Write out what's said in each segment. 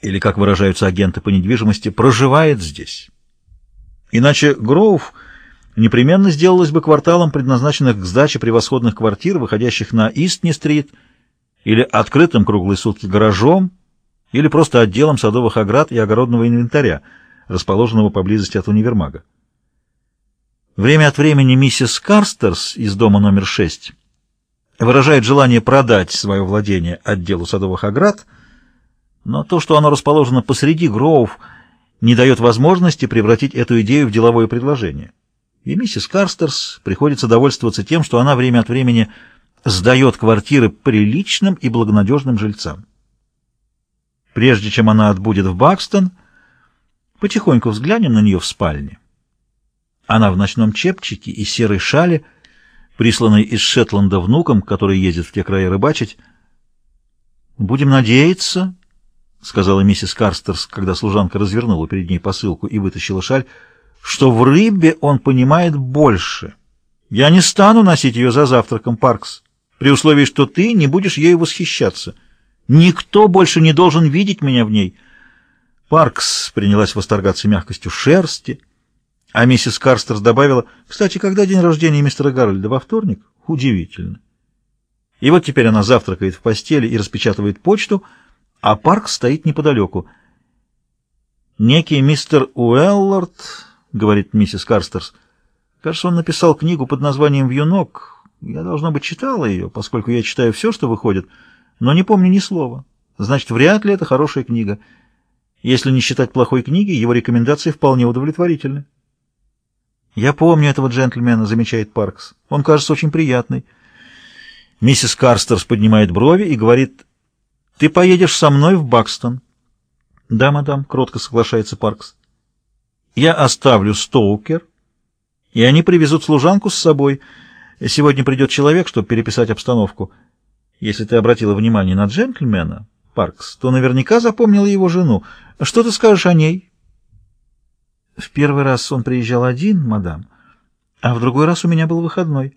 или, как выражаются агенты по недвижимости, проживает здесь. Иначе Гроув непременно сделалось бы кварталом, предназначенных к сдаче превосходных квартир, выходящих на Истни-стрит, или открытым круглые сутки гаражом, или просто отделом садовых оград и огородного инвентаря, расположенного поблизости от универмага. Время от времени миссис Карстерс из дома номер 6 выражает желание продать свое владение отделу садовых оград, но то, что оно расположено посреди Гроув, не дает возможности превратить эту идею в деловое предложение. И миссис Карстерс приходится довольствоваться тем, что она время от времени сдает квартиры приличным и благонадежным жильцам. Прежде чем она отбудет в Бакстон, потихоньку взглянем на нее в спальне. Она в ночном чепчике и серой шале, присланной из Шетланда внуком, который ездит в те края рыбачить. «Будем надеяться», — сказала миссис Карстерс, когда служанка развернула перед ней посылку и вытащила шаль, — «что в рыбе он понимает больше. Я не стану носить ее за завтраком, Паркс, при условии, что ты не будешь ею восхищаться. Никто больше не должен видеть меня в ней». Паркс принялась восторгаться мягкостью шерсти, а миссис Карстерс добавила: «Кстати, когда день рождения мистера Гарольда? Во вторник? Удивительно». И вот теперь она завтракает в постели и распечатывает почту, а Паркс стоит неподалеку. «Некий мистер Уэллард», — говорит миссис Карстерс, — «кажется, он написал книгу под названием «Вьюнок». Я, должно быть, читала ее, поскольку я читаю все, что выходит, но не помню ни слова. Значит, вряд ли это хорошая книга. Если не считать плохой книги, его рекомендации вполне удовлетворительны». «Я помню этого джентльмена», — замечает Паркс. «Он кажется очень приятный». Миссис Карстерс поднимает брови и говорит: «Ты поедешь со мной в Бакстон». «Да, мадам», — кротко соглашается Паркс. «Я оставлю Стоукер, и они привезут служанку с собой. Сегодня придет человек, чтобы переписать обстановку. Если ты обратила внимание на джентльмена, Паркс, то наверняка запомнила его жену. Что ты скажешь о ней?» «В первый раз он приезжал один, мадам, а в другой раз у меня был выходной».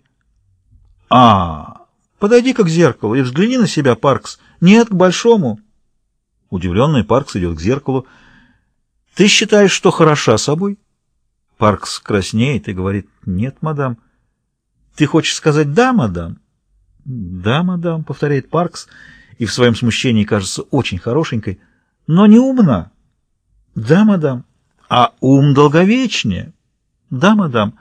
Подойди-ка к зеркалу и взгляни на себя, Паркс. Нет, к большому». Удивленный Паркс идет к зеркалу. «Ты считаешь, что хороша собой?» Паркс краснеет и говорит: «Нет, мадам». «Ты хочешь сказать «да, мадам»?» «Да, мадам», — повторяет Паркс, и в своем смущении кажется очень хорошенькой, «но не умна». «Да, мадам». «А ум долговечнее». «Да, мадам».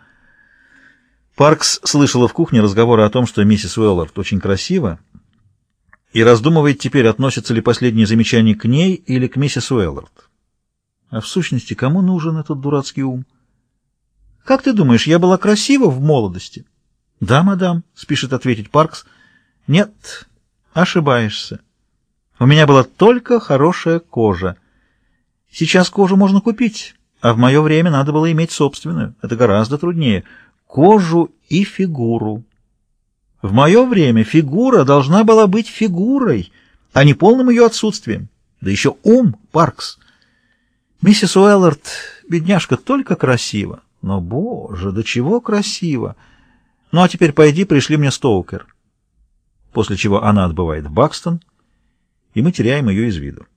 Паркс слышала в кухне разговоры о том, что миссис Уэллард очень красива, и раздумывает теперь, относятся ли последние замечания к ней или к миссис Уэллард. А в сущности, кому нужен этот дурацкий ум? «Как ты думаешь, я была красива в молодости?» «Да, мадам», — спешит ответить Паркс. «Нет, ошибаешься. У меня была только хорошая кожа. Сейчас кожу можно купить, а в мое время надо было иметь собственную. Это гораздо труднее. Кожу и фигуру. В мое время фигура должна была быть фигурой, а не полным ее отсутствием. Да еще ум, Паркс. Миссис Уэллард, бедняжка, только красива. Но, боже, до чего красиво! Ну, а теперь пойди, пришли мне Стоукер». После чего она отбывает в Бакстон, и мы теряем ее из виду.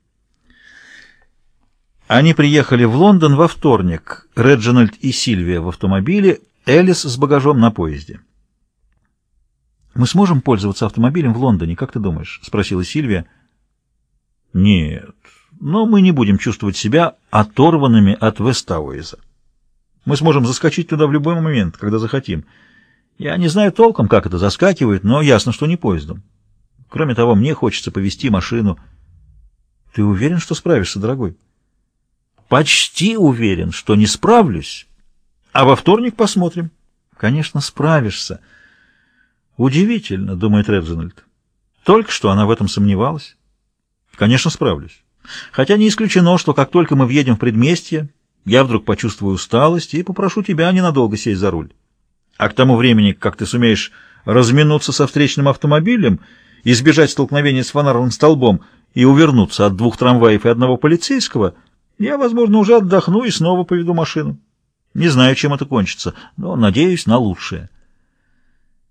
Они приехали в Лондон во вторник. Реджинальд и Сильвия в автомобиле, Элис с багажом на поезде. «Мы сможем пользоваться автомобилем в Лондоне, как ты думаешь?» — спросила Сильвия. «Нет, но мы не будем чувствовать себя оторванными от Вестауэйза. Мы сможем заскочить туда в любой момент, когда захотим. Я не знаю толком, как это заскакивает, но ясно, что не поездом. Кроме того, мне хочется повезти машину». «Ты уверен, что справишься, дорогой?» «Почти уверен, что не справлюсь. А во вторник посмотрим». «Конечно, справишься». «Удивительно», — думает Реджинальд. Только что она в этом сомневалась. «Конечно, справлюсь. Хотя не исключено, что как только мы въедем в предместье, я вдруг почувствую усталость и попрошу тебя ненадолго сесть за руль. А к тому времени, как ты сумеешь разминуться со встречным автомобилем, избежать столкновения с фонарным столбом и увернуться от 2 трамваев и 1 полицейского, я, возможно, уже отдохну и снова поведу машину. Не знаю, чем это кончится, но надеюсь на лучшее».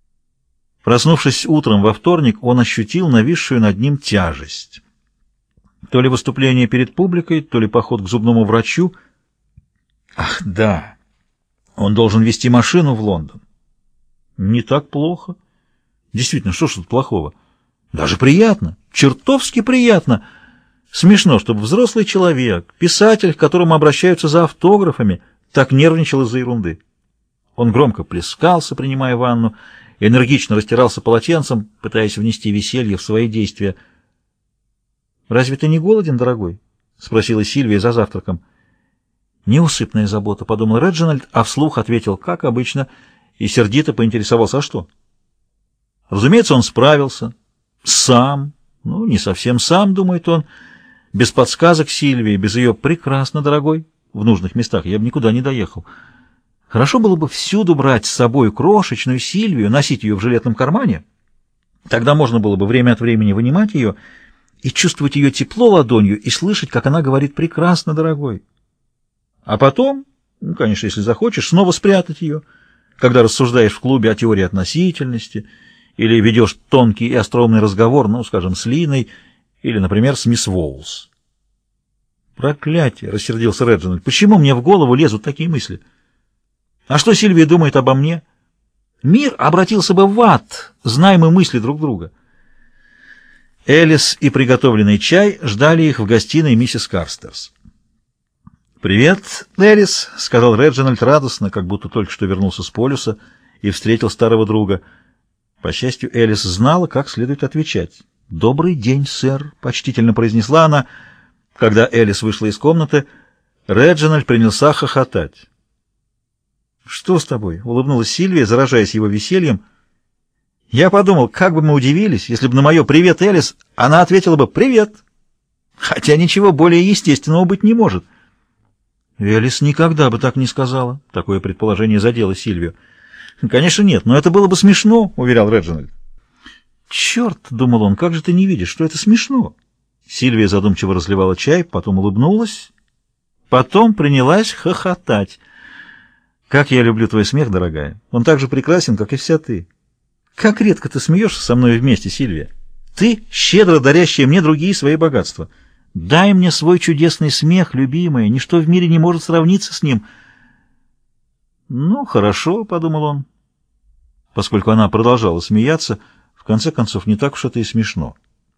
Проснувшись утром во вторник, он ощутил нависшую над ним тяжесть. То ли выступление перед публикой, то ли поход к зубному врачу. Ах, да, он должен везти машину в Лондон. Не так плохо. Действительно, что ж тут плохого? Даже приятно, чертовски приятно. Смешно, чтобы взрослый человек, писатель, к которому обращаются за автографами, так нервничал из-за ерунды. Он громко плескался, принимая ванну, энергично растирался полотенцем, пытаясь внести веселье в свои действия. «Разве ты не голоден, дорогой?» — спросила Сильвия за завтраком. «Неусыпная забота», — подумал Реджинальд, а вслух ответил, как обычно, и сердито поинтересовался, а что? Разумеется, он справился. Сам. Ну, не совсем сам, думает он. Без подсказок Сильвии, без ее «прекрасно, дорогой» в нужных местах я бы никуда не доехал. Хорошо было бы всюду брать с собой крошечную Сильвию, носить ее в жилетном кармане. Тогда можно было бы время от времени вынимать ее и чувствовать ее тепло ладонью и слышать, как она говорит «прекрасно, дорогой». А потом, ну, конечно, если захочешь, снова спрятать ее, когда рассуждаешь в клубе о теории относительности или ведешь тонкий и остроумный разговор, ну, скажем, с Линой или, например, с мисс Воулс. «Проклятие!» — рассердился Реджинальд. «Почему мне в голову лезут такие мысли? А что Сильвия думает обо мне? Мир обратился бы в ад, зная мы мысли друг друга». Элис и приготовленный чай ждали их в гостиной миссис Карстерс. «Привет, Элис», — сказал Реджинальд радостно, как будто только что вернулся с полюса и встретил старого друга. По счастью, Элис знала, как следует отвечать. «Добрый день, сэр», — почтительно произнесла она. Когда Элис вышла из комнаты, Реджинальд принялся хохотать. «Что с тобой?» — улыбнулась Сильвия, заражаясь его весельем. «Я подумал, как бы мы удивились, если бы на мое «Привет, Элис» она ответила бы «Привет». Хотя ничего более естественного быть не может». Элис никогда бы так не сказала. Такое предположение задело Сильвию. «Конечно нет, но это было бы смешно», — уверял Реджинальд. «Черт!» — думал он, — «как же ты не видишь, что это смешно?» Сильвия задумчиво разливала чай, потом улыбнулась, потом принялась хохотать. «Как я люблю твой смех, дорогая! Он так же прекрасен, как и вся ты. Как редко ты смеешься со мной вместе, Сильвия! Ты, щедро дарящая мне другие свои богатства. Дай мне свой чудесный смех, любимая, ничто в мире не может сравниться с ним». «Ну, хорошо», — подумал он, поскольку она продолжала смеяться, в конце концов, не так уж это и смешно.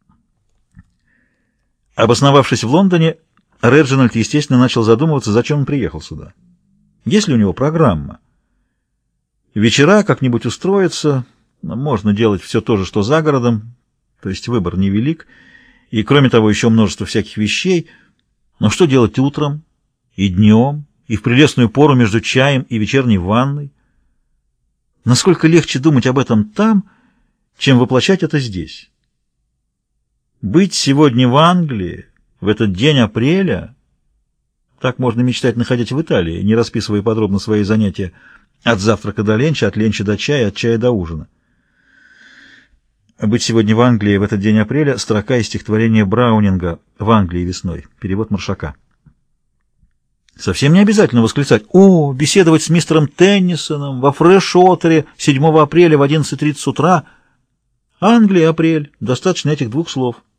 Обосновавшись в Лондоне, Реджинальд, естественно, начал задумываться, зачем он приехал сюда. Есть ли у него программа? Вечера как-нибудь устроиться, можно делать все то же, что за городом, то есть выбор невелик, и, кроме того, еще множество всяких вещей. Но что делать утром и днем, и в прелестную пору между чаем и вечерней ванной? Насколько легче думать об этом там, чем воплощать это здесь. Быть сегодня в Англии, в этот день апреля, так можно мечтать, находясь в Италии, не расписывая подробно свои занятия от завтрака до ленча, от ленча до чая, от чая до ужина. «Быть сегодня в Англии в этот день апреля» — строка из стихотворения Браунинга «В Англии весной», перевод Маршака. Совсем не обязательно восклицать: «О, беседовать с мистером Теннисоном во Фреш-Отере 7 апреля в 11:30 утра». Англия, апрель. Достаточно этих двух слов.